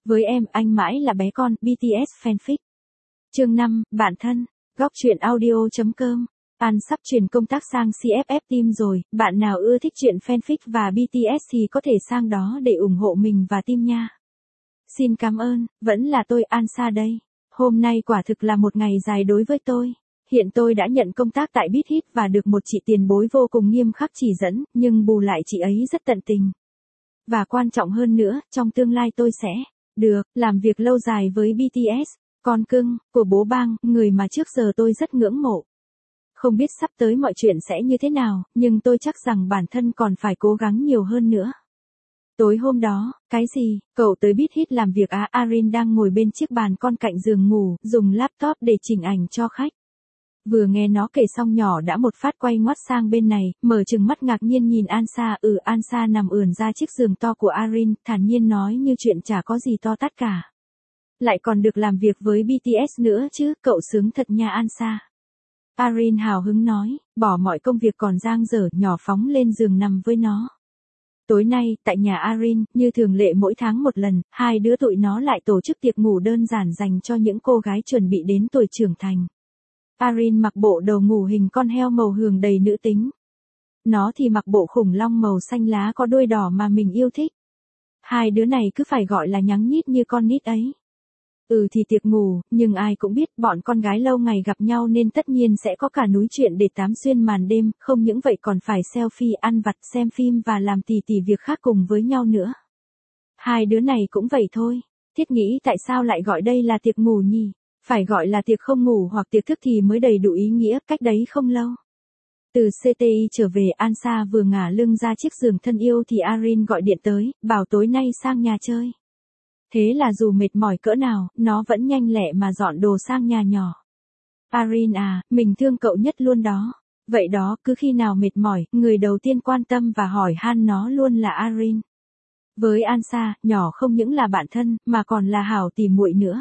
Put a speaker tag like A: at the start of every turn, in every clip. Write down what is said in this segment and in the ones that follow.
A: Với em, anh mãi là bé con, BTS fanfic. Chương 5, bạn thân. Góc truyện audio.com. An sắp chuyển công tác sang CFF Team rồi, bạn nào ưa thích chuyện fanfic và BTS thì có thể sang đó để ủng hộ mình và team nha. Xin cảm ơn, vẫn là tôi Ansa đây. Hôm nay quả thực là một ngày dài đối với tôi. Hiện tôi đã nhận công tác tại Beat Hit và được một chị tiền bối vô cùng nghiêm khắc chỉ dẫn, nhưng bù lại chị ấy rất tận tình. Và quan trọng hơn nữa, trong tương lai tôi sẽ làm việc lâu dài với BTS, con cưng của bố Bang, người mà trước giờ tôi rất ngưỡng mộ. Không biết sắp tới mọi chuyện sẽ như thế nào, nhưng tôi chắc rằng bản thân còn phải cố gắng nhiều hơn nữa. Tối hôm đó, cái gì, cậu tới Beat Hit làm việc à? Arin đang ngồi bên chiếc bàn con cạnh giường ngủ, dùng laptop để chỉnh ảnh cho khách. Vừa nghe nó kể xong nhỏ đã một phát quay ngoắt sang bên này, mở trừng mắt ngạc nhiên nhìn Ansa. Ansa nằm ườn ra chiếc giường to của Arin, thản nhiên nói như chuyện chả có gì to tát cả. Lại còn được làm việc với BTS nữa chứ, cậu sướng thật nha Ansa. Arin hào hứng nói, bỏ mọi công việc còn dang dở, nhỏ phóng lên giường nằm với nó. Tối nay, tại nhà Arin, như thường lệ mỗi tháng một lần, hai đứa tụi nó lại tổ chức tiệc ngủ đơn giản dành cho những cô gái chuẩn bị đến tuổi trưởng thành. Arin mặc bộ đồ ngủ hình con heo màu hường đầy nữ tính. Nó thì mặc bộ khủng long màu xanh lá có đuôi đỏ mà mình yêu thích. Hai đứa này cứ phải gọi là nhắng nhít như con nít ấy. Thì tiệc ngủ, nhưng ai cũng biết bọn con gái lâu ngày gặp nhau nên tất nhiên sẽ có cả núi chuyện để tám xuyên màn đêm, không những vậy còn phải selfie, ăn vặt, xem phim và làm tỷ việc khác cùng với nhau nữa. Hai đứa này cũng vậy thôi. Thiết nghĩ tại sao lại gọi đây là tiệc ngủ nhỉ? Phải gọi là tiệc không ngủ hoặc tiệc thức thì mới đầy đủ ý nghĩa. Cách đấy không lâu, từ CTI trở về, Ansa vừa ngả lưng ra chiếc giường thân yêu thì Arin gọi điện tới, bảo tối nay sang nhà chơi. Thế là dù mệt mỏi cỡ nào, nó vẫn nhanh lẹ mà dọn đồ sang nhà nhỏ. Arin à, mình thương cậu nhất luôn đó. Vậy đó, cứ khi nào mệt mỏi, người đầu tiên quan tâm và hỏi han nó luôn là Arin. Với Ansa, nhỏ không những là bạn thân, mà còn là hảo tỉ muội nữa.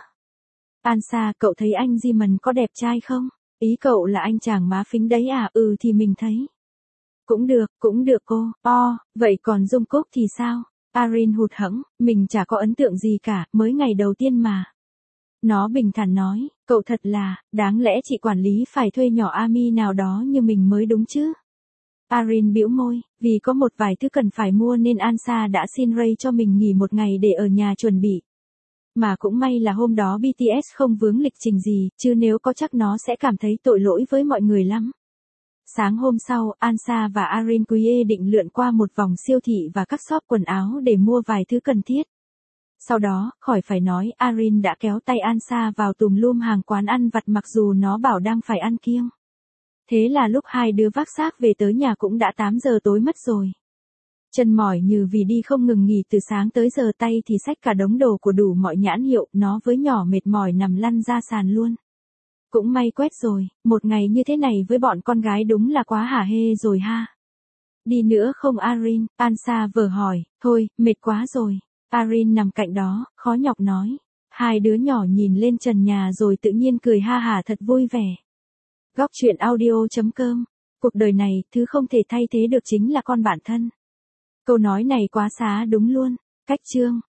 A: Ansa, cậu thấy anh Jimin có đẹp trai không? Ý cậu là anh chàng má phính đấy à? Thì mình thấy. Cũng được cô. Vậy còn Jungkook thì sao? Arin hụt hẫng, mình chả có ấn tượng gì cả, mới ngày đầu tiên mà. Nó bình thản nói, cậu thật là, đáng lẽ chị quản lý phải thuê nhỏ Ami nào đó như mình mới đúng chứ. Arin bĩu môi, vì có một vài thứ cần phải mua nên Ansa đã xin Ray cho mình nghỉ một ngày để ở nhà chuẩn bị. Mà cũng may là hôm đó BTS không vướng lịch trình gì, chứ nếu có chắc nó sẽ cảm thấy tội lỗi với mọi người lắm. Sáng hôm sau, Ansa và Arin định lượn qua một vòng siêu thị và các shop quần áo để mua vài thứ cần thiết. Sau đó, khỏi phải nói, Arin đã kéo tay Ansa vào tùm lum hàng quán ăn vặt mặc dù nó bảo đang phải ăn kiêng. Thế là lúc hai đứa vác xác về tới nhà cũng đã 8 giờ tối mất rồi. Chân mỏi như vì đi không ngừng nghỉ từ sáng tới giờ, tay thì xách cả đống đồ của đủ mọi nhãn hiệu, nó với nhỏ mệt mỏi nằm lăn ra sàn luôn. Cũng may quét rồi, một ngày như thế này với bọn con gái đúng là quá hả hê rồi ha. Đi nữa không Arin? Ansa vừa hỏi, thôi, mệt quá rồi. Arin nằm cạnh đó, khó nhọc nói. Hai đứa nhỏ nhìn lên trần nhà rồi tự nhiên cười ha hả thật vui vẻ. Góc truyện audio.com. Cuộc đời này, thứ không thể thay thế được chính là con bạn thân. Câu nói này quá xá đúng luôn. Cách chương.